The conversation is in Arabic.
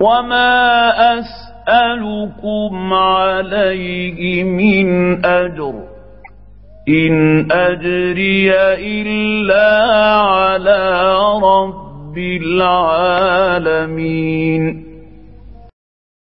وما أسألكم عليه من أجر إن أجري إلا على رب العالمين.